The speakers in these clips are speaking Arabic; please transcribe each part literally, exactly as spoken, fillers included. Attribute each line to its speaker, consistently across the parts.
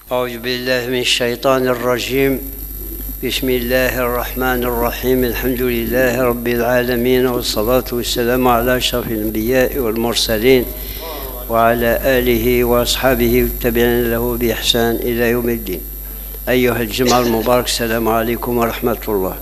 Speaker 1: أعوذ بالله من الشيطان الرجيم. بسم الله الرحمن الرحيم. الحمد لله رب العالمين، والصلاة والسلام على أشرف الأنبياء والمرسلين وعلى آله وأصحابه والتابعين له بإحسان إلى يوم الدين. أيها الجمع المبارك، السلام عليكم ورحمة الله.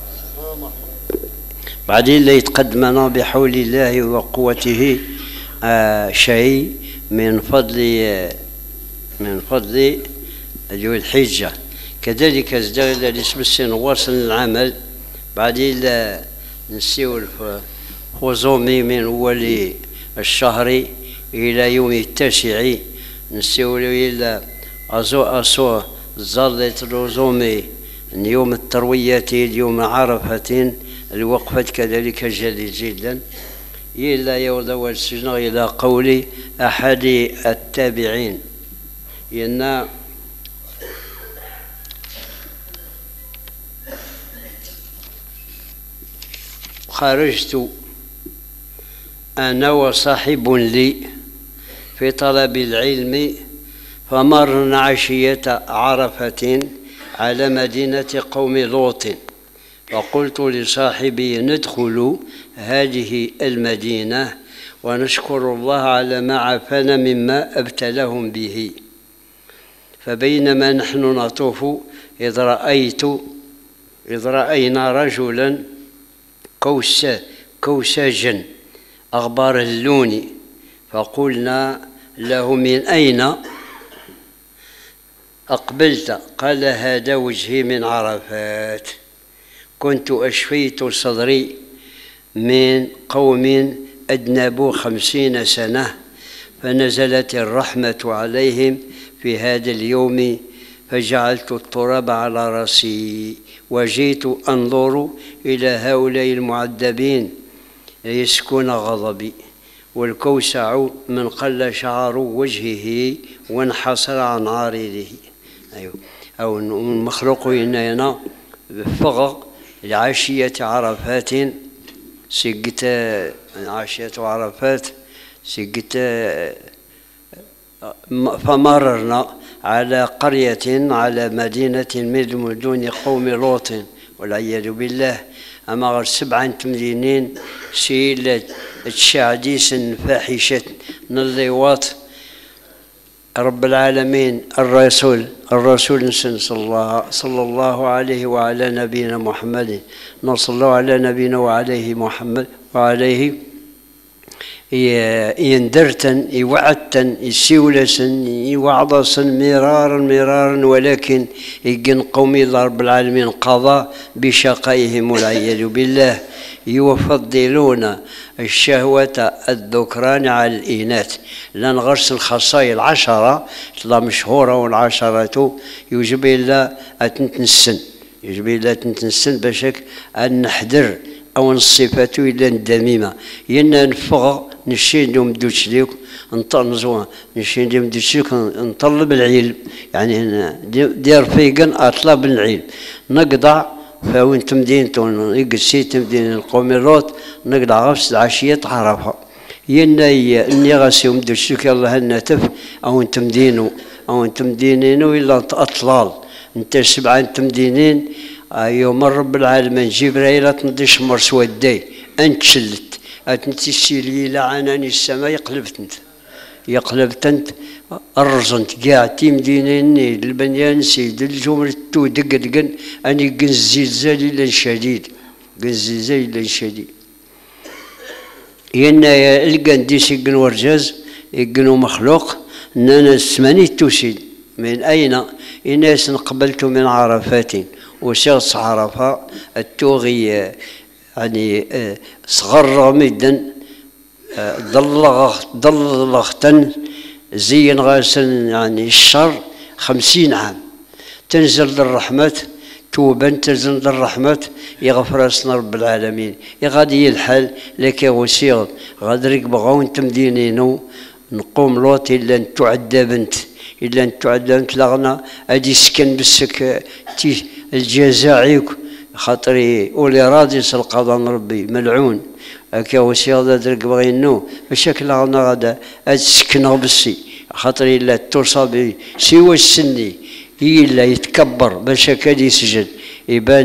Speaker 1: بعدين يتقدمنا بحول الله وقوته آه شيء من فضل من فضل ذو الحجة. كذلك ازداد الاسم السن واصل العمل. بعدين نسيو الخزومي من أول الشهر إلى يوم التاسع، نسيو إلى أزو أسو ظلت الرزومي يوم التروية اليوم عرفة الوقفة كذلك جليل جدا. إلى يوم السجن إلى قول أحد التابعين إن خرجت أنا وصاحب لي في طلب العلم، فمرنا عشية عرفة على مدينة قوم لوط، فقلت لصاحبي ندخل هذه المدينة ونشكر الله على ما عافانا مما ابتلاهم به. فبينما نحن نطوف إذ رأيت إذ رأينا رجلا كوسا كوساجا أغبار اللون، فقلنا له من أين أقبلت؟ قال هذا وجهي من عرفات، كنت أشفيت صدري من قوم أذنبوا خمسين سنة، فنزلت الرحمة عليهم في هذا اليوم، فجعلت التراب على رأسي وجيت أنظر إلى هؤلاء المعذبين يسكن غضبي، والكوسع من قل شعر وجهه وانحصر عن عارضه. أيوه. أو المخلوق هنا فغ لعشية عرفات سجت عشية عرفات سجت فمررنا على قرية على مدينة من مدن قوم لوط والعياذ بالله. أما غير سبعة تمدينين سيلة تشعديس فاحشة اللواط. رب العالمين الرسول الرسول صلى الله صلى الله عليه وعلى نبينا محمد نصلى الله على نبينا وعليه محمد وعليه يندرتا يوعدتا يسيولسا يوعظسا مرارا مرارا، ولكن يجن قومي الله رب العالمين قضى بشقائهم والعياذ بالله. يفضلون الشهوة الذكران على الإناث، لأن غرس الخصائص العشرة تلا مشهورة، والعشرة يجب إلا أتنتنسن يجب إلا أتنتنسن باشك أن نحذر أو الصفات إلا الدميمة. ينا نفغ نشين يوم دوتشليك نطنزوها نشين يوم دوتشليك نطلب العلم، يعني دير فيقن أطلب العلم نقضع. فوين تمدينتون يقسي تمدين القوم لوط نقضع غفص العشية عرفة. ينا إني غاسي يوم دوتشليك يلا هالنتف أو تمدينو أو تمدينينو إلا أطلال انت سبعة تمدينين. يوم رب العالمين جبريل تنضيش مرس ودي انت شلت اتنتسيلي لعناني السماء يقلبت انت يقلبت انت الرزنت كاع تيمدينيني البنيان سيد الجمر تو دق دقن اني قن الزلزال الى شديد قن الزلزال الى شديد. ينا القن ديس يقن ورجاز يقنو مخلوق اننا السماني توسيد من اين اناس قبلت من عرفات وشخص عرفة التوغي يعني صغر مدا ضلغتا زين غاسل يعني الشر خمسين عام تنزل الرحمة توبا تنزل الرحمة يغفر اسنا رب العالمين. يغادي الحال لك وسيغ غادرك بغاون تمدينينو نقوم لوط إلا أن تعدى بنت إلا أن تعدى بنت لغنا أدي سكن بسك تي الجزائك خاطري ولي راضي القضاء ربي ملعون هكا وسيغ درك بغينو بشكل غنا غدا أد سكنو بسي خاطر إلا تصاب سوى السني إلا يتكبر باش كاد يسجد يبان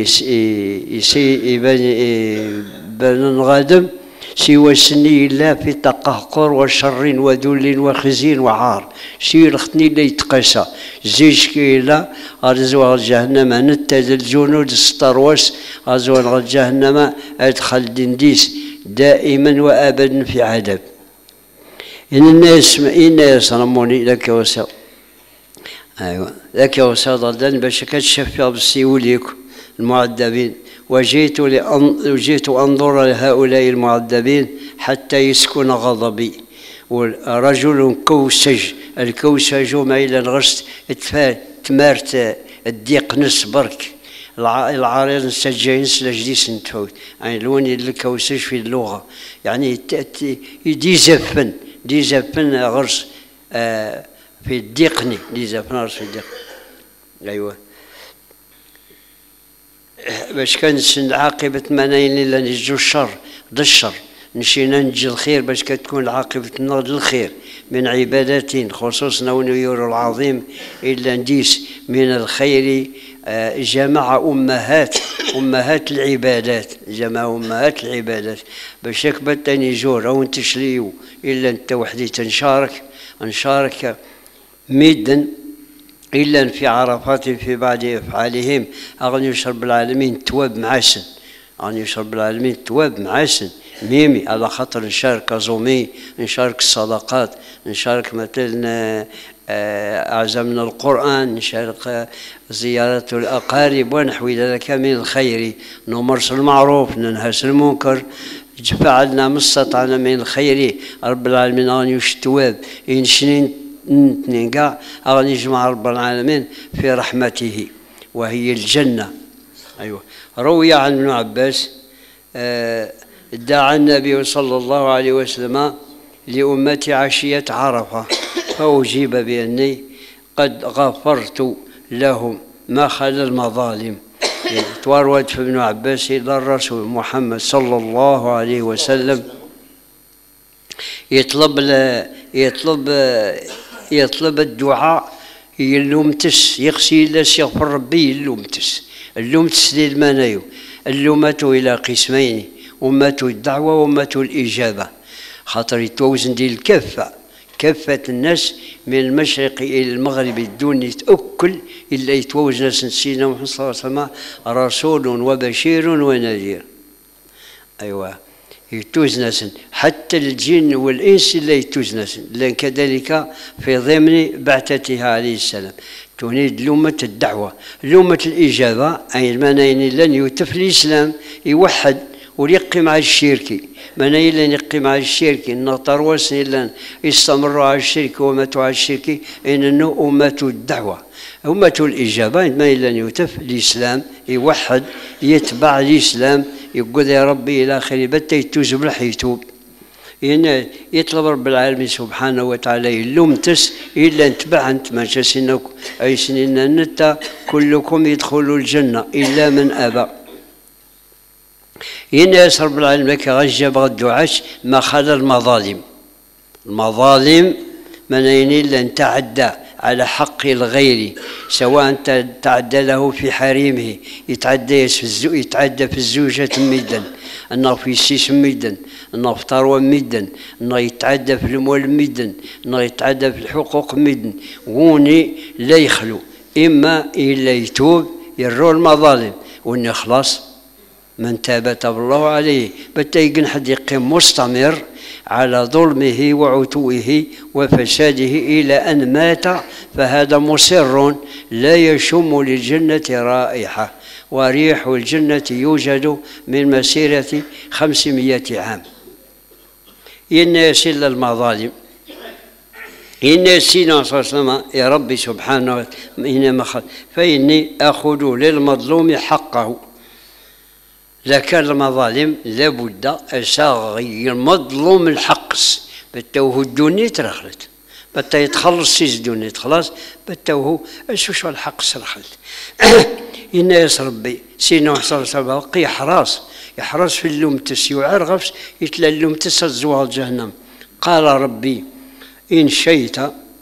Speaker 1: يبان يبان غادم سوى السني إلا في تقهقر وشر وذل وخزي وعار سي الختني اللي يتقاسى زيش كيلا أرزوها جهنم نتاز الجنود ستارواس أرزوها جهنم أدخل دنديس دائما وأبدا في عذاب. إن الناس إن يصرموني لك وسا أيوة لك وسا ضدن باش كتشفى بالسيوليك المعذبين وجيت لأن وجيت أنظر لهؤلاء المعذبين حتى يسكن غضبي. ورجل كوسج الكوسج ما إلى الغشت تمارت الضيق نس برك العريض نسجين سلاجديس نتفوت يعني لون الكوسج في اللغة يعني دي زفن دي زفن غرس آه في الضيقني دي زفن غرس في الضيق. أيوة باش كان عاقبة مناين إلا نجو الشر ضد الشر نشينا نجي الخير باش كتكون عاقبة ضد الخير من عبادات خصوصا ونيور العظيم إلا نديس من الخير جمع أمهات أمهات العبادات جمع أمهات العبادات باش كبت تاني جور أو نتشليو إلا أنت وحدي تنشارك نشارك ميدا إلا في عرفات في بعض أفعالهم أغني يشرب العالمين تواب معسن أغني يشرب العالمين تواب معسن ميمي على خاطر نشارك زومي نشارك الصدقات نشارك مثلا أعزمنا القرآن نشارك زيارة الأقارب ونحو ذلك من الخير نمارس المعروف ننهى المنكر فعلنا ما استطعنا من الخير رب العالمين أغني يشتواب إن شنين نتنقع أغني يجمع رب العالمين في رحمته وهي الجنة. أيوة روي عن ابن عباس آه دعا النبي صلى الله عليه وسلم لأمة عشية عرفة فأجيب بأني قد غفرت لهم ما خلا المظالم. تورد في ابن عباس إلى الرسول محمد صلى الله عليه وسلم يطلب يطلب يطلب الدعاء يلومتس يغسي لاس يغفر ربي يلومتس اللومتس للمنايو اللومة إلى قسمين أمة الدعوة وأمة الإجابة خاطر يتوزن دي الكفة كافة الناس من المشرق إلى المغرب دون يتأكل إلا يتوزن سيدنا محمد صلى الله عليه وسلم رسول وبشير ونذير. أيوة يتوزن حتى الجن والإنس لا يتوزن لأن كذلك في ضمن بعثتها عليه السلام تريد لومة الدعوة لومة الإجابة أي المناين لن يتف الإسلام يوحد ويقي مع الشرك مناين لن يقي مع الشرك إن طروس لن يستمروا على الشرك وماتوا على الشرك إنه أمة الدعوة أمة الإجابة ما لن يتف الإسلام يوحد يتبع الإسلام يقول يا ربي إلى آخره بتا يتوزب رح يتوب إن يطلب رب العالمين سبحانه وتعالى يلومتس إلا نتبع أنت ما جاسنك أي سنين النتا كلكم يدخلوا الجنة إلا من أبى. إن يسر رب العالمين لك غجب الدعاش ما خلا المظالم المظالم من أين إلا أن تعدى على حق الغير سواء تعدى له في حريمه يتعدى في الزو يتعدى في الزوجة ميدا أنه في السيس ميدا أنه في ثروة ميدا أنه يتعدى في الأموال ميدا أنه يتعدى في الحقوق ميدا وني لا يخلو إما إلا يتوب يرو المظالم وإن خلاص من تاب تاب الله عليه بتا يقن حد يقيم مستمر على ظلمه وعتوه وفساده إلى أن مات فهذا مصر لا يشم للجنة رائحة وريح الجنة يوجد من مسيرة خمسمائة عام. إن يسل المظالم إن يسينا صلى الله عليه وسلم يا ربي سبحانه وتعالى فإني أخذ للمظلوم حقه. إذا كان المظالم لابد أساغي المظلوم الحقس بتوه الدنيا ترخلت بتا يتخلص سيز الدنيا خلاص بتوه أشوش الحقس رخلت. إن يس ربي سينا وحصل سبق يحرص يحرص في اللومتس يعرغفش يتلا اللومتس الزوال جهنم. قال ربي إن شئت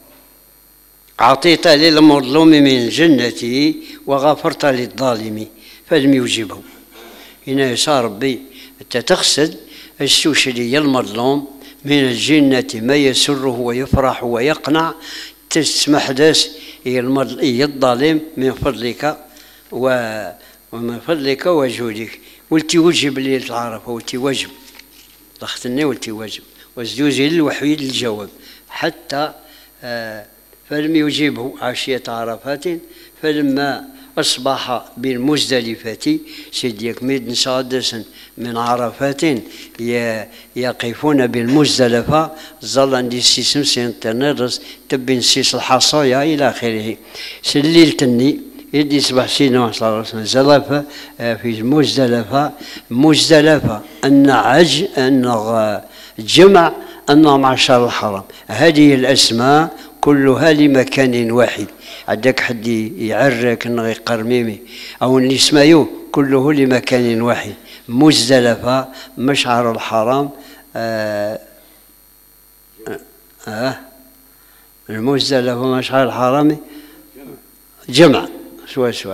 Speaker 1: أعطيت للمظلوم من جنته وغفرت للظالم فلم يجبه. هنا يا ربي أنت تقصد السوشلي المظلوم من الجنة ما يسره ويفرح ويقنع، تسمح داس الظالم من فضلك ومن فضلك وجودك. ولتي وجب لي العرفة، ولتي وجب ضغطني، ولتي وجب وزدوزي الوحيد الجواب حتى آه فلم يجيبه عشية عرفات. فلما أصبح بالمزدلفة سيديك ميد نسادسا من عرفات يقفون بالمزدلفة ظل عندي سيسم سينترنرس تبين سيس الحصايا إلى آخره. سليلتني يدي صباح سيدنا صلى الله عليه وسلم زلفة في المزدلفة. مزدلفة أن عج أن جمع أن معشر الحرم. هذه الأسماء كلها لمكان واحد. عندك حد يعرك انه يقرميمي او اللي يسمعوه كله لمكان واحد. مزدلفة مشعر الحرام آه آه المزدلفة مشعر الحرام جمع سوا سوا.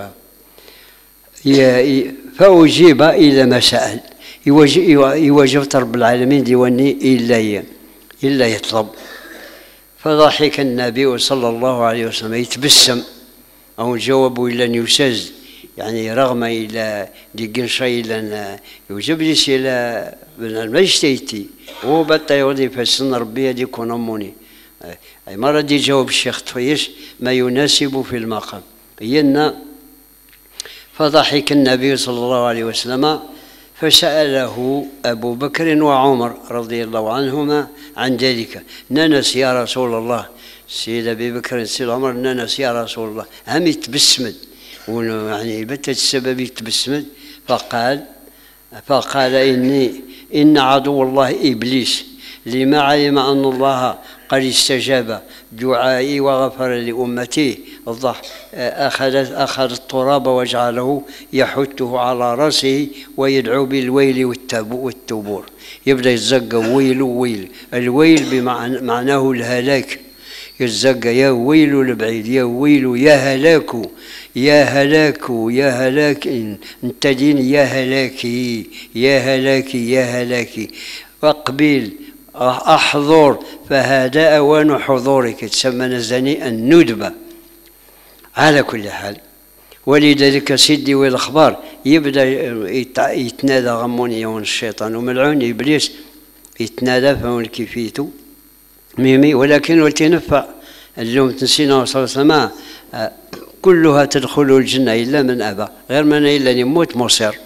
Speaker 1: فأجيب إلى ما سأل. يوجب رب العالمين ديواني إلا إلا يطلب. فضحك النبي صلى الله عليه وسلم يتبسم أو جاوبوا إلى أن يساز يعني رغم إلى ديكين شيء إلى يوجب لي إلى ما يشتيتي هو بطا يودي فسن ربي هذيك يكون أموني أي مرة دي جاوب الشيخ طفيش ما يناسب في المقام. ينا فضحك النبي صلى الله عليه وسلم فسأله أبو بكر وعمر رضي الله عنهما عن ذلك. ننس يا رسول الله. سيد أبي بكر سيد عمر ننس يا رسول الله هم يتبسمد يعني بتت السبب يتبسمد. فقال فقال إني إن عدو الله إبليس لما علم أن الله قد استجاب دعائي وغفر لأمتي الضح أخذ أخذ التراب وجعله يحته على رأسه ويدعو بالويل والتبور. يبدأ يتزقى ويل ويل. الويل بمعناه الهلاك. يتزقى يا ويل البعيد يا ويل يا هلاك يا هلاك يا هلاك انت دين يا هلاكي يا هلاكي يا هلاكي. وقبيل أحضر فهذا أوان حضورك. تسمى نزني الندبة. على كل حال ولذلك سيدي والأخبار يبدأ يتنادى غموني يوم الشيطان وملعون إبليس يتنادى فهون كيفيتو ميمي. ولكن ولتنفع اليوم تنسينا صلى الله عليه وسلم كلها تدخل الجنة إلا من أبى غير من إلا يموت مصير.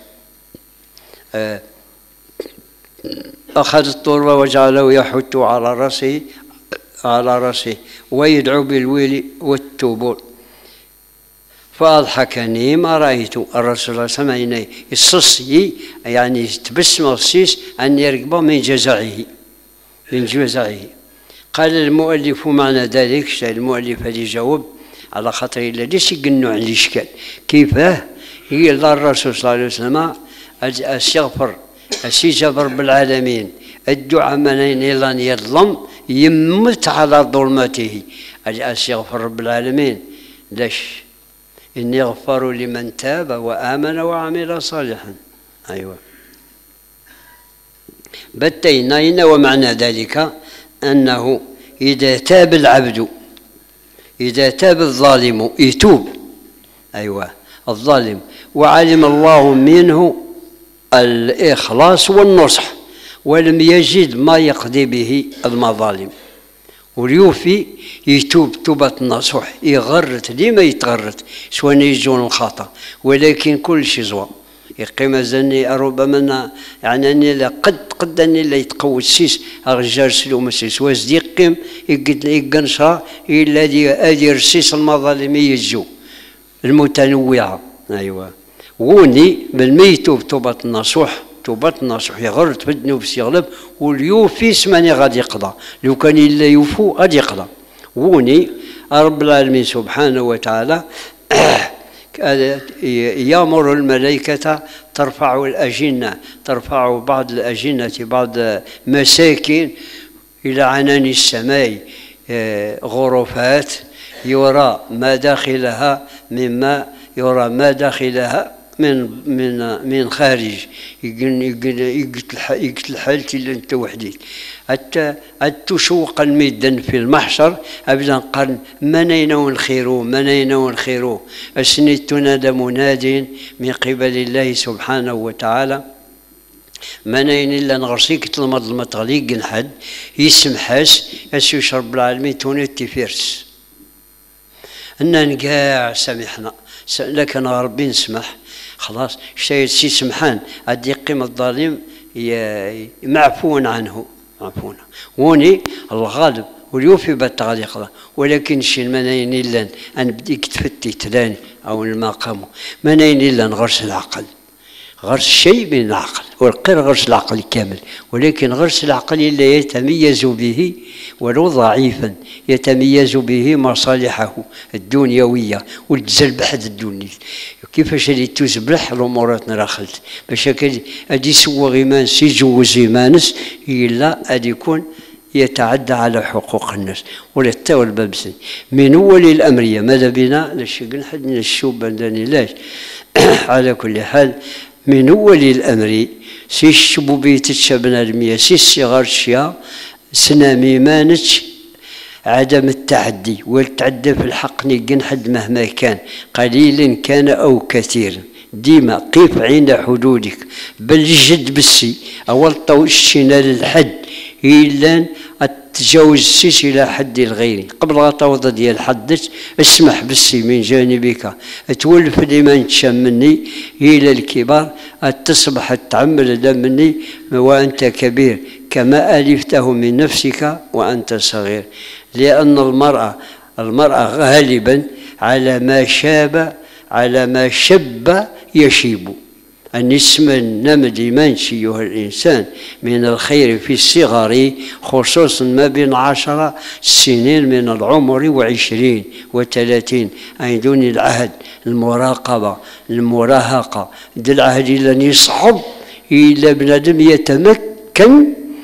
Speaker 1: أخذ التربة وجعله يحت على رأسه على رأسه ويدعو بالويل والتبور. فأضحكني ما رأيت الرسول صلى الله عليه وسلم يصصي يعني تبسم الصيص أن يركب من جزعه من جزعه. قال المؤلف معنى ذلك المؤلف اللي جاوب على خاطر إلا ليش يقنوا عن الإشكال كيفاه هي الرسول صلى الله عليه وسلم استغفر استجاب رب العالمين الدعاء من يلان يظلم يمت على ظلمته. استغفر رب العالمين ليش إني غفار لمن تاب وآمن وعمل صالحا. أيوة بتينا. ومعنى ذلك أنه إذا تاب العبد إذا تاب الظالم يتوب. أيوة الظالم وعلم الله منه الإخلاص والنصح ولم يجد ما يقضي به المظالم واليوفي يتوب توبة النصوح يغرت لما يتغرت سواء يجون الخطأ ولكن كل شيء زوا يقيم زني ربما يعني أني لا قد قد أني لا يتقوى السيس أغجار سلو مسيس وازد يقيم يقنشا إلا دي أدي رسيس المظالم يجو المتنوعة. أيوة وني بالميتوب توبة النصوح توبة النصوح يغرت في الذنوب يغلب واليوفي سماني غادي يقضى لو كان إلا يوفو غادي يقضى. وني رب العالمين سبحانه وتعالى يأمر الملائكة ترفع الأجنة ترفع بعض الأجنة بعض مساكن إلى عنان السماء غرفات يرى ما داخلها مما يرى ما داخلها من من من خارج. يقتل حالتي الا انت وحديك حتى تشوق الميدان في المحشر ابدا قال منين والخير منين والخير اسنيت تنادى مناد من قبل الله سبحانه وتعالى منين الا نغرسيك تلمض المطغليق نحد يسمحاس اسيوش رب العالمين تونيتي فيرس انا نقاع سامحنا لكن ربي نسمح خلاص شيء سي سمحان عاد يقيم الظالم معفون عنه معفون وني الغالب واليوفي بالتغليق ولكن شي المناين الا ان بديك تفتي تلاني او المقام مناين الا غرس العقل غرس شيء من العقل والقر غرس العقل كامل ولكن غرس العقل الا يتميز به ولو ضعيفا يتميز به مصالحه الدنيويه والجزل بحد الدنيا كيفاش اللي تزبلح الامورات نراخلت باش ادي سوا غيمانس يجوز ايمانس الا ادي يكون يتعدى على حقوق الناس ولا تا والبابسي من اول الامريه ماذا بنا للشق حد من الشوب بنداني لاش على كل حال من اول الامر سي الشبوبيه تشبنا المية سي الصغار الشيا سنامي مانتش عدم التعدي والتعدي في الحق نيقن حد مهما كان قليل كان او كثير ديما قف عند حدودك بل جد بالسي اول طوشنا للحد الا تجاوز السيس الى حد الغير قبل غطاوضه ديال حدك اسمح بالسي من جانبك تولف لمن تشم مني الى الكبار تصبح تعمل مني وانت كبير كما الفته من نفسك وانت صغير لان المراه المراه غالبا على ما شاب على ما شب يشيب أن اسم النمد منشي أيها الإنسان من الخير في الصغر خصوصا ما بين عشر سنين من العمر وعشرين وثلاثين أي دون العهد المراقبة المراهقة ذا العهد إلا يصعب إلا بنادم يتمكن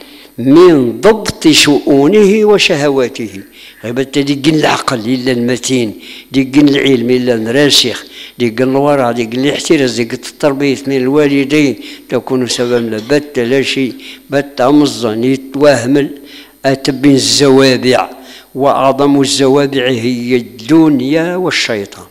Speaker 1: من ضبط شؤونه وشهواته غيبت ديقن العقل إلا المتين ديقن العلم إلا الراسخ ديقن الورع ديقن الاحتراز ديقن التربية من الوالدين تكون سبب بت لا شيء بت أمزن يتوهمل أتبين الزوابع وأعظم الزوابع هي الدنيا والشيطان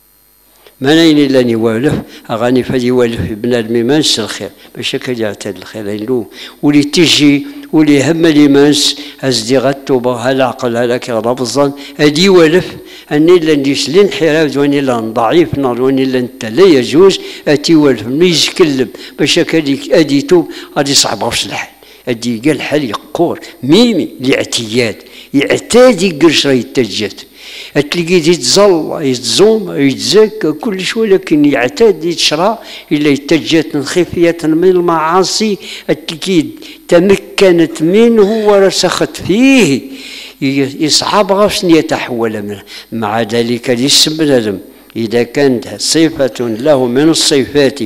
Speaker 1: منين إلا نوالف أغاني فدي والف ابن الميمانس الخير باش هكا يعتاد الخير له ولي تجي ولي هم ليمانس أزدي غتوبة العقل هلاك غضب الظن هدي والف أني إلا نديس الانحراف واني إلا ضعيف نار واني إلا أنت لا يجوز أتي والف ميز كلب باش هكا أدي توب غادي صعبة في الحال أدي قال حال يقور ميمي لاعتياد يعتاد يقرش راه يتجات تلقيه يتزل يتزوم يتزكى كل شوي لكن يعتاد يتشرى الا يتجات خفيه من المعاصي التكيد تمكنت منه ورسخت فيه يصعب غاش يتحول منه مع ذلك الاسم بنادم اذا كانت صفه له من الصفات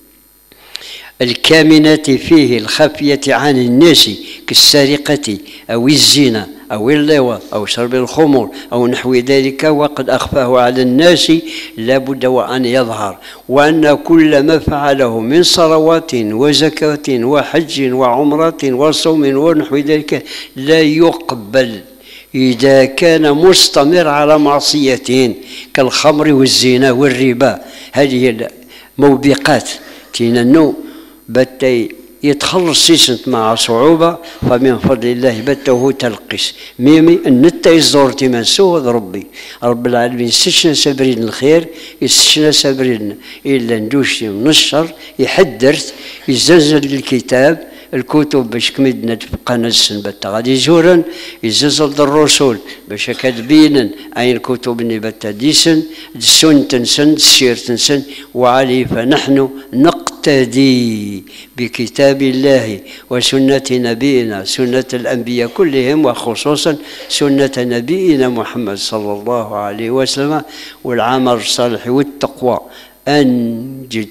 Speaker 1: الكامنة فيه الخفية عن الناس كالسرقة أو الزنا أو اللواء أو شرب الخمر أو نحو ذلك وقد أخفاه على الناس لابد وأن يظهر وأن كل ما فعله من صلوات وزكاة وحج وعمرة وصوم ونحو ذلك لا يقبل إذا كان مستمر على معصيتين كالخمر والزنا والربا. هذه الموبقات تيننو بتي يتخلص سيسنت مع صعوبة فمن فضل الله بته تلقس ميمي النتا يزورتي من سوى ربي رب العالمين سشنا سبرين الخير يسشنا سبرين إلا ندوشي من الشر يحدرت يزلزل الكتاب الكتب باش كمدنا تبقى نسن بتا غادي يزورن يزلزل الرسول باش كتبينن اي الكتب اللي بتا ديسن السن تنسن السير تنسن وعليه فنحن نقتدي بكتاب الله وسنة نبينا سنة الأنبياء كلهم وخصوصا سنة نبينا محمد صلى الله عليه وسلم والعمل الصالح والتقوى أن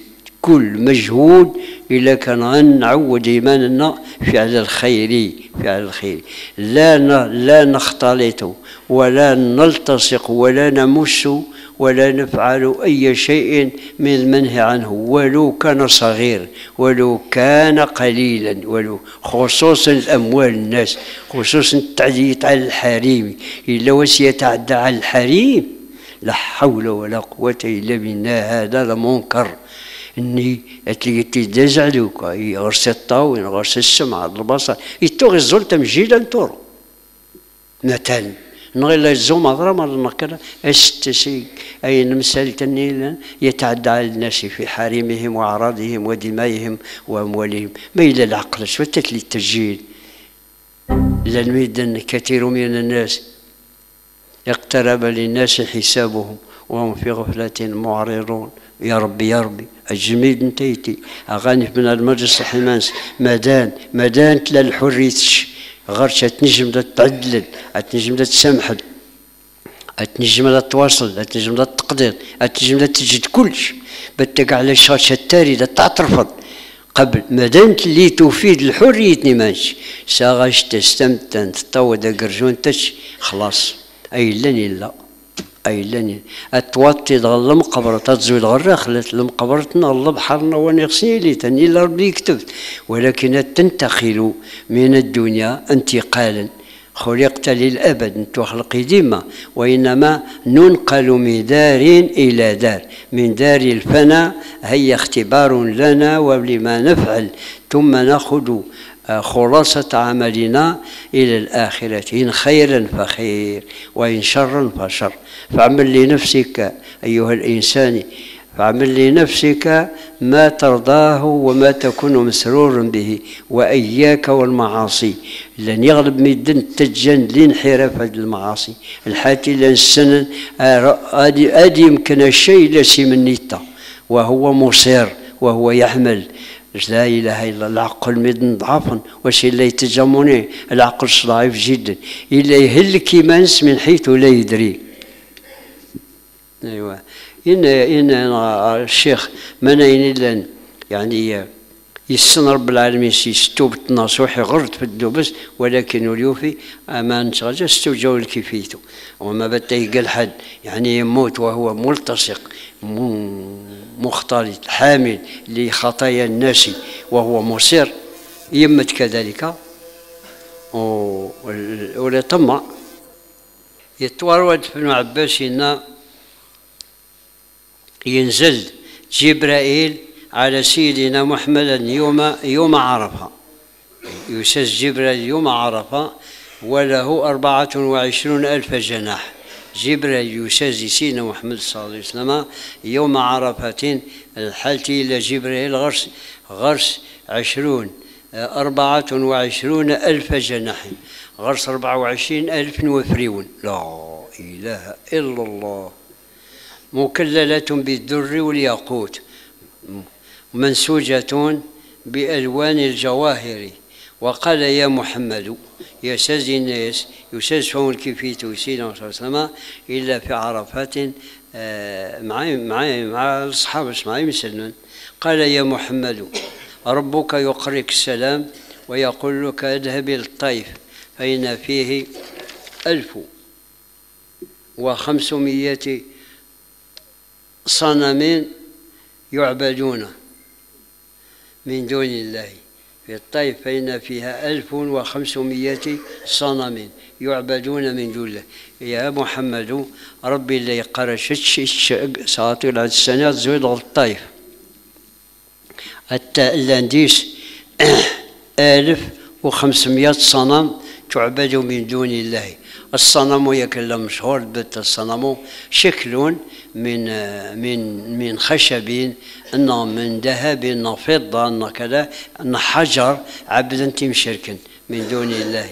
Speaker 1: كل مجهود إلا كان غنعود إيماننا فعل الخير، فعل الخير، لا لا نختلط ولا نلتصق ولا نمس ولا نفعل أي شيء من المنهي عنه ولو كان صغير ولو كان قليلا، ولو خصوصا الأموال الناس، خصوصا التعدي على الحريم. إلا واش يتعدى على الحريم لا حول ولا قوة إلا بالله، هذا لمنكر. اني تيداز عليك يغرس الطاوين يغرس السمع البصر يتوغي الزول تمجيدا تورو مثلا نغير لا الزوم مضرا مرة كذا استسي اي نمثال تنيلا يتعدى على الناس في حريمهم واعراضهم ودمائهم واموالهم. ما الى العقل شوتت لي التسجيل لان كثير من الناس اقترب للناس حسابهم وهم في غفلة معرضون. يا ربي يا ربي الجميد نتيتي اغاني من المجلس الحماس مدان مدان تلا الحريتش غير تنجم تعدل، تنجم تسامحد، تنجم تواصل، تنجم تقدر، تنجم تجد كلش بتقع على الشاشه التارده تعترفض قبل مادام اللي تفيد الحريه نماش ساغاش تستمتن تطود قرجونتش خلاص اي لاني لا اي لاني اتوطي دغ المقبره تزوي الغرا خلات المقبرتنا الله بحرنا وانا غسيلي تاني الا ربي كتبت، ولكن تنتقل من الدنيا انتقالا خلقت للابد انت خلقي ديما، وانما ننقل من دار الى دار، من دار الفناء هي اختبار لنا ولما نفعل ثم ناخذ خلاصة عملنا إلى الآخرة، إن خيرا فخير وإن شرا فشر. فاعمل لنفسك أيها الإنسان، فاعمل لنفسك ما ترضاه وما تكون مسرورا به، وإياك والمعاصي لن يغلب مدن تجن لانحراف هذه المعاصي الحاتي لنسن أدي يمكن الشيء لسي من نيتا وهو مصير وهو يحمل لا اله الا العقل مدن ضعفا واش الا يتجموني العقل ضعيف جدا الا يهلك يمانس من حيث لا يدري. ايوا ان ان الشيخ منين الا يعني يسن رب العالمين يستوب النصوح غرد في الدوبس، ولكن اليوفي امان شغل استوجوا الكفيتو وما بدا قال حد يعني يموت وهو ملتصق مختلط حامل لخطايا الناس وهو مصر يمت كذلك ولا طمع. يتورد في ابن عباس إن ينزل جبرائيل على سيدنا محمد يوم يوم عرفة، يسز جبرائيل يوم عرفة وله أربعة وعشرون ألف جناح. جبريل يسازي سيدنا محمد صلى الله عليه وسلم يوم عرفة الحالتي إلى جبريل غرس غرس عشرون أربعة وعشرون ألف جناح، غرس أربعة وعشرين ألف وفريون. لا إله إلا الله. مكللة بالدر والياقوت منسوجة بألوان الجواهر. وقال يا محمد يساز الناس يساز فهم الكفيت سيدنا صلى الله عليه وسلم إلا في عرفات معي معي مع الصحابة معي مسلمون. قال يا محمد ربك يقرئك السلام ويقول لك اذهب إلى الطيف فإن فيه ألف وخمسمائة صنم يعبدون من دون الله. في الطيف فإن فيها ألف وخمسمائة صنم يعبدون من دون الله. يا محمد ربي اللي قرشتش ساطيل على السنة زويد الطيف حتى اللانديس ألف وخمسمائة صنم تعبد من دون الله. الصنم يكلم مشهور بت الصنم شكل من من من خشب انه من ذهب انه فضه انه كذا انه حجر عبدا تمشركا من دون الله.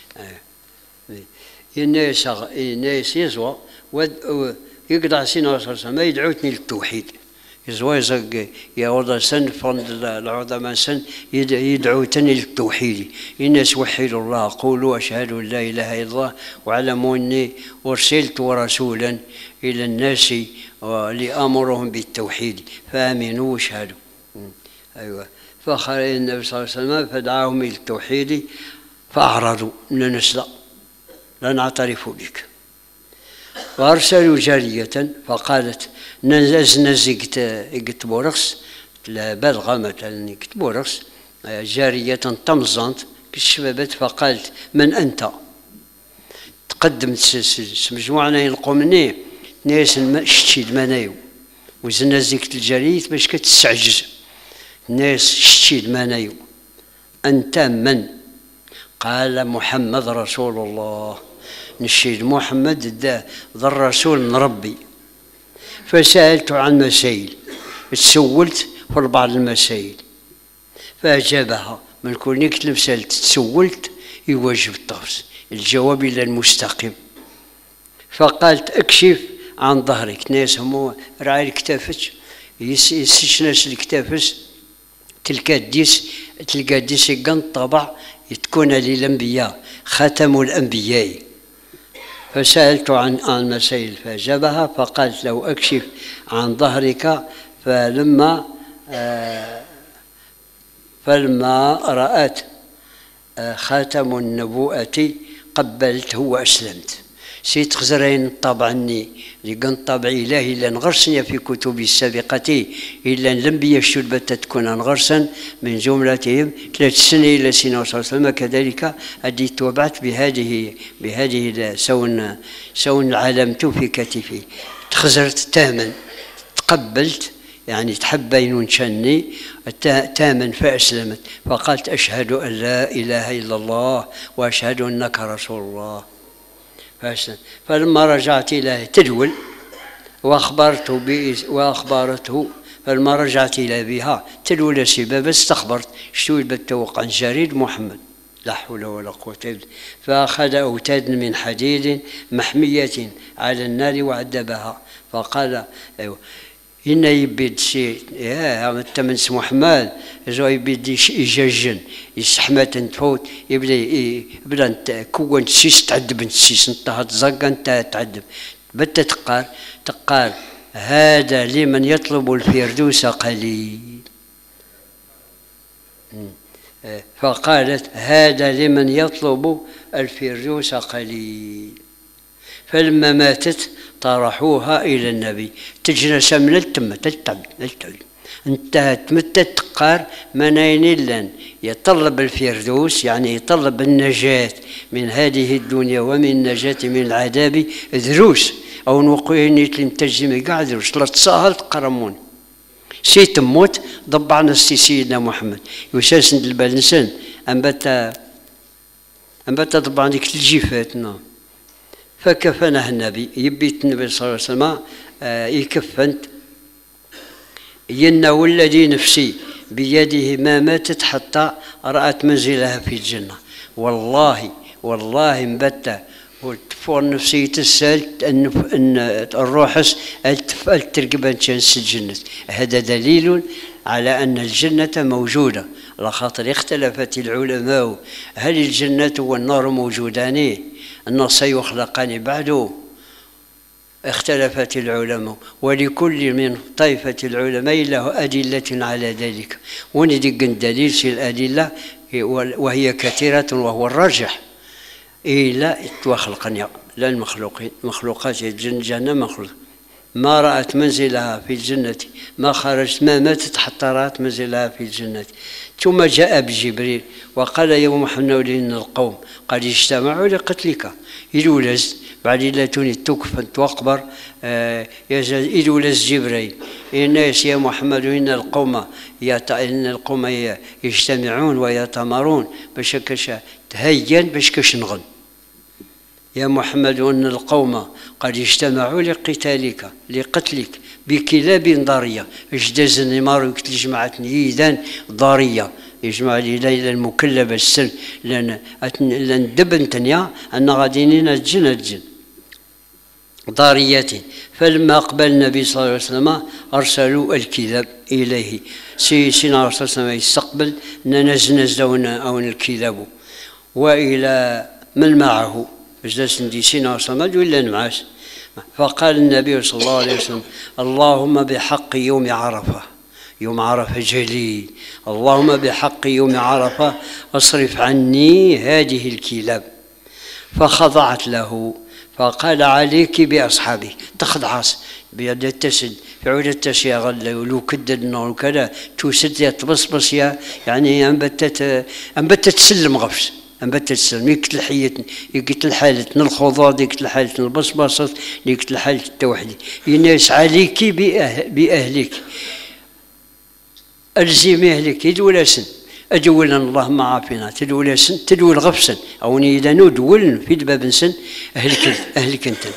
Speaker 1: الناس الناس يزوى يقطع سيدنا صلى الله عليه وسلم يدعوتني للتوحيد يزوى يزق يا وضع سن فند العظماء سن يدعوتني للتوحيد. الناس وحدوا الله قولوا اشهد ان لا اله الا الله واعلموا اني ارسلت رسولا الى الناس لامرهم بالتوحيد فامنوا واشهدوا. أيوة. فخرج النبي صلى الله عليه وسلم فدعاهم إلى التوحيد فأعرضوا من نسلا لا نعترف بك. وأرسلوا جارية فقالت نزز نزقت قت بورقس لا بلغة مثلا قت بورقس جارية تمزنت كالشبابات فقالت من أنت؟ تقدمت مجموعة يلقوا مني ناس شتي المنايو وزنا زيكت الجارية باش كتستعجز الناس شتي المنايو. أنت من؟ قال محمد رسول الله. نشيد محمد ذا الرسول من ربي. فسألت عن مسائل تسولت في بعض المسائل فأجابها من كوني كنت مسألة تسولت يواجب الطفس الجواب إلى المستقيم. فقالت اكشف عن ظهرك. ناس هم راعي الكتافش يسش ناس الكتافش تلقى ديس تلقى ديس يقن طبع تكون للأنبياء ختم الأنبياء. فسألت عن المسائل فأجابها فقالت له اكشف عن ظهرك. فلما آه فلما رأت آه خاتم النبوءة قبلته وأسلمت. سيت خزرين طبعني لقن طبع إلهي إلا نغرسني في كتبي السابقة إلا الأنبياء الشربة تكون نغرسا من جملتهم ثلاث سنين إلى سنة صلى الله عليه وسلم. كذلك أدي توبعت بهذه بهذه سون سون علمت في كتفي تخزرت تامن تقبلت يعني تحبين ونشني تامن فأسلمت. فقالت أشهد أن لا إله إلا الله وأشهد أنك رسول الله. فلما رجعت إليه تدول وأخبرته وأخبرته فلما رجعت إلى بها تدول سبب استخبرت شتوي بالتوقع عن جريد محمد لا حول ولا قوة إلا بالله. فأخذ أوتاد من حديد محمية على النار وعذبها. فقال أيوه إن يبيد شيء يا أنت من اسم محمد إذا يبيد يجاجن يسحمة تفوت يبدا يبدا كون تسيس تعذب تسيس أنت هتزق أنت تعذب بدا تقال تقال هذا لمن يطلب الفردوس قليل. فقالت هذا لمن يطلب الفردوس قليل. فلما ماتت طرحوها إلى النبي تجنس من التم تتعب انتهت متى تقار منين لن يطلب الفردوس يعني يطلب النجاة من هذه الدنيا ومن النجاة من العذاب دروس أو نوقيني تلمتجمي قاعد دروس لا تساهل تقرمون سي تموت ضبعنا سيدنا محمد يساس البلنسان أنبتا أنبتا ضبعنا ديك الجيفاتنا. فكفنه النبي يبيت النبي صلى الله عليه وسلم آه يكفنت ينا والذي نفسي بيده ما ماتت حتى رأت منزلها في الجنة. والله والله مبتة والتفور نفسي تسأل أن الروحس التفأل ترقبان شانس الجنة. هذا دليل على أن الجنة موجودة لخاطر اختلفت العلماء هل الجنة والنار موجودان أنه سيخلقان بعده. اختلفت العلماء ولكل من طائفة العلماء له أدلة على ذلك وندق دليل في الأدلة وهي كثيرة وهو الراجح إلى توخلقني لا المخلوقين مخلوقات الجنة مخلوق ما رأت منزلها في الجنة ما خرجت ما ماتت حتى رأت منزلها في الجنة. ثم جاء بجبريل وقال يا محمد إن القوم قد اجتمعوا لقتلك. يلولز بعد لا توني توقف توقبر آه يلولز جبريل الناس يا محمد إن القوم يت... إن القوم يجتمعون ويتمرون باش كش تهين باش كش نغن. يا محمد إن القوم قد اجتمعوا لقتالك لقتلك بكلاب ضارية. اجداز النمار جماعة نيدان ضارية يجمع لي ليلة المكلبة السن لأن لأن دبن تنيا أن غاديين الجن الجن ضاريات. فلما أقبل النبي صلى الله عليه وسلم أرسلوا الكلاب إليه. سي سيدنا رسول الله صلى الله عليه وسلم يستقبل ننز نزدون أو الكلاب وإلى من معه جلس ندي سيدنا رسول الله ولا نعاس. فقال النبي صلى الله عليه وسلم اللهم بحق يوم عرفة يوم عرفة جليل. اللهم بحق يوم عرفة اصرف عني هذه الكلاب. فخضعت له فقال عليك بأصحابي. تخضعس بيد التسد في عودة التشيا غلا ولو كددنا وكذا توسد يا تبصبص يا يعني أنبتت أنبتت تسلم غفش أنبتت تسلم يقتل حيتني يقتل حالتنا الخضار يقتل حالتنا البصبصة يقتل حالة التوحيد. يناس عليك بأه بأهلك ألزمي أهلك يدول سن أدولا اللهم عافنا تدول سن تدول غفسا أو إذا ندول في دباب سن أهلك أهلك أنت.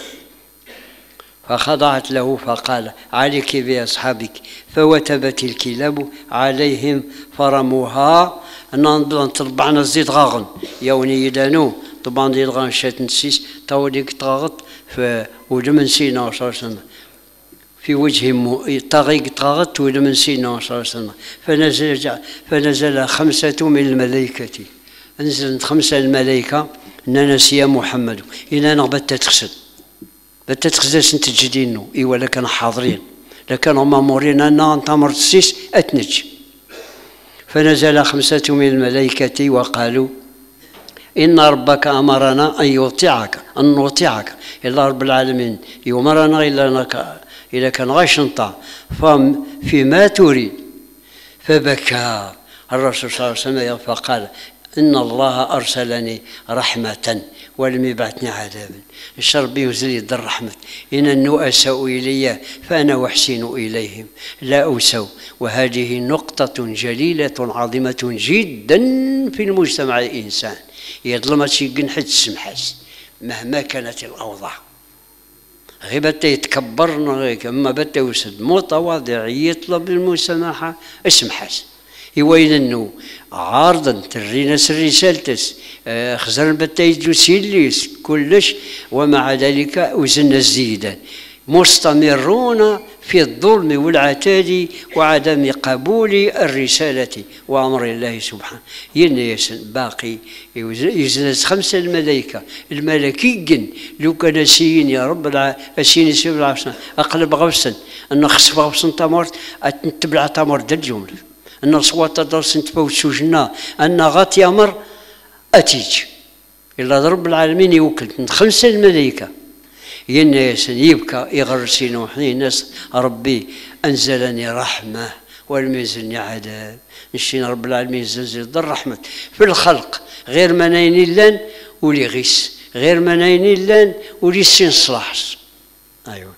Speaker 1: فخضعت له فقال عليك بأصحابك. فوتبت الكلاب عليهم فرموها. أنا طبعنا الزيت غاغن يوني يدانو طبعا دي الغان شات نسيس تو ديك طاغط في ودمن سينا وصار سنة في وجه طاغيق طاغط ودمن سينا وصار سنة. فنزل فنزل خمسة من الملائكة. نزلت خمسة الملائكة أن نسي محمد إلى نغبت تغسل بتتخزل سنت جدينو إيوا لكان حاضرين لكان هما مورين أن أنت مرت السيس أتنج. فنزل خمسة من الملائكة وقالوا إن ربك أمرنا أن يطيعك أن نطيعك إلا رب العالمين يمرنا إلا إذا كان غاش نطاع فيما تريد. فبكى الرسول صلى الله عليه وسلم فقال إن الله أرسلني رحمة ولم يبعثني عذابا. الشرب ينزل يد الرحمة. إن النوء أساءوا إلي فأنا أحسن إليهم لا أسوا. وهذه نقطة جليلة عظيمة جدا في المجتمع الإنسان. يظلم شي حد السمحاس مهما كانت الأوضاع. غير بتا يتكبرنا أما بتا يوسد متواضع يطلب المسامحة اسمحاس يوين انه عارضا ترينا الرسالتس خزر بتا يجو سيليس كلش. ومع ذلك وزن الزيدان مستمرون في الظلم والعتاد وعدم قبول الرسالة وأمر الله سبحانه. ينيسن باقي يزنس خمسة الملائكة الملكيين لو كان سين يا رب السين سيب العشرة أقلب غوسن أن خصف غوسن تمرت أتنتبع تمرت الجملة أن صوات درس تفوت سجنا أن غات يمر أتيج إلا رب العالمين يوكل من خمسة الملائكة. يناس يبكى يغرسين وحنين ناس ربي أنزلني رحمة ولم ينزلني عذاب. نشين رب العالمين زلزل ذا الرحمة في الخلق غير منين لان ولي غيس غير منين لان ولي سين صلاحس. أيوة.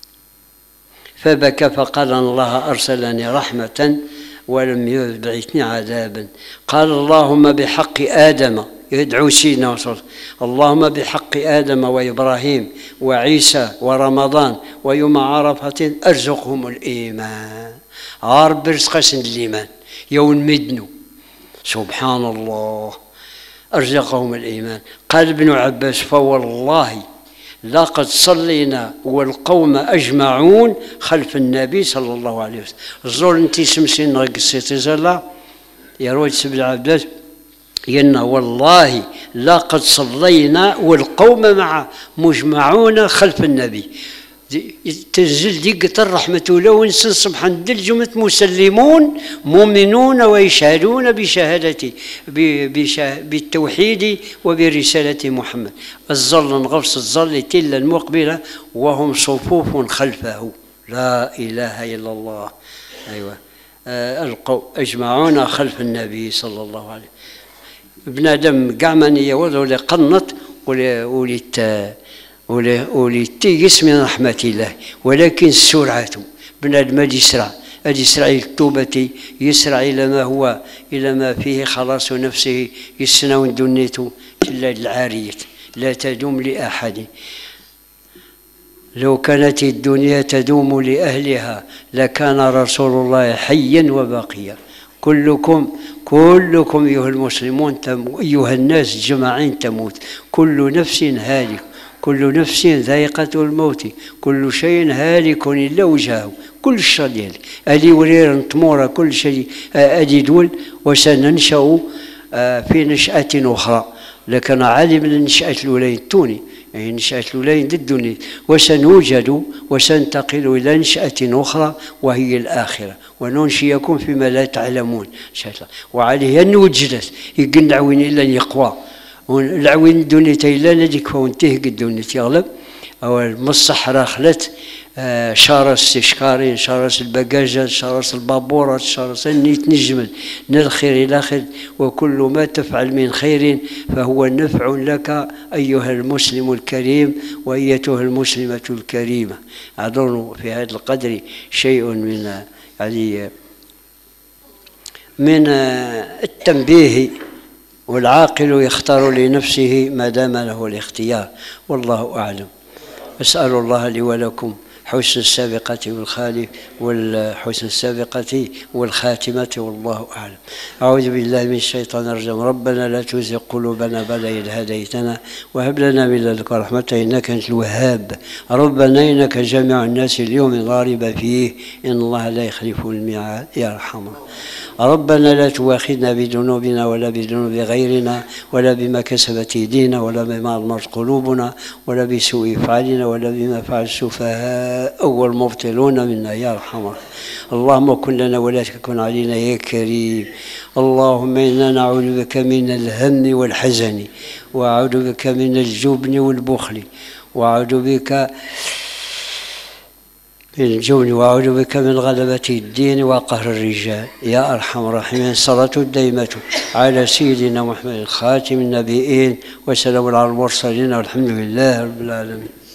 Speaker 1: فبكى فقال الله أرسلني رحمة ولم يبعثني عذابا. قال اللهم بحق آدم يدعو سيدنا وصل اللهم بحق آدم وإبراهيم وعيسى ورمضان ويوم عرفة أرزقهم الإيمان. عارب رزقسن الإيمان يوم مدنو سبحان الله أرزقهم الإيمان. قال ابن عباس فوالله لقد صلينا والقوم أجمعون خلف النبي صلى الله عليه وسلم. الزول انتي سمسين رقصيتي زلا يا روج سبل عباس ينا والله لقد صلينا والقوم مع مجمعون خلف النبي. تنزل دقة الرحمة لو انسان سبحان الجمة مسلمون مؤمنون ويشهدون بشهادتي بالتوحيد وبرسالة محمد. الظل غفص الظل تلا المقبلة وهم صفوف خلفه لا إله إلا الله. أيوة القوم أجمعون خلف النبي صلى الله عليه وسلم. ابن آدم قاع من يوضع ولا قنط ولا وليت وليتيس من رحمة الله ولكن سرعة ابن آدم يسرع يسرع التوبة يسرع إلى ما هو إلى ما فيه خلاص نفسه يسنون دنيته إلا العارية لا تدوم لأحد. لو كانت الدنيا تدوم لأهلها لكان رسول الله حيا وباقيا. كلكم كلكم أيها المسلمون أيها الناس جماعين تموت. كل نفس هالك كل نفس ذائقة الموت كل شيء هالك إلا وجهه. كل شيء ديالك أدي ورير نتمورا كل شيء أدي دول وسننشأ في نشأة أخرى. لكن عالم النشأة الأولى التوني أي نشأة الأولى ضد الدنيا، وسنوجد وسننتقل إلى نشأة أخرى وهي الآخرة، وننشئكم فيما لا تعلمون إن شاء الله. وعليه أن وجدت يقن العوين إلا يقوى، العوين الدنيا تيلا نديك فونتيه الدنيا تغلب، أو الصحراء خلت آه شارس الشكارين، شارس البقاجات، شارس البابورات، شارس النيت نجمل من الخير إلى خير، وكل ما تفعل من خير فهو نفع لك أيها المسلم الكريم وأيتها المسلمة الكريمة. أظن في هذا القدر شيء من يعني من التنبيه، والعاقل يختار لنفسه ما دام له الاختيار، والله أعلم. أسأل الله لي ولكم حسن السابقة والخالف والحسن السابقة والخاتمة، والله أعلم. أعوذ بالله من الشيطان الرجيم. ربنا لا تزغ قلوبنا بعد إذ هديتنا وهب لنا من لدنك رحمة إنك أنت الوهاب. ربنا إنك جامع الناس اليوم لا ريب فيه إن الله لا يخلف الميعاد يا أرحم. ربنا لا تؤاخذنا بذنوبنا ولا بذنوب غيرنا ولا بما كسبت ايدينا ولا بما اضمرت قلوبنا ولا بسوء افعالنا ولا بما فعل السفهاء والمبطلون منا يا ارحم. اللهم كن لنا ولا تكن علينا يا كريم. اللهم انا نعوذ بك من الهم والحزن، واعوذ بك من الجبن والبخل، واعوذ بك من الجبن، وأعوذ بك من غلبة الدين وقهر الرجال يا أرحم الراحمين. الصلاة الدائمة على سيدنا محمد خاتم النبيين وسلام على المرسلين والحمد لله رب العالمين.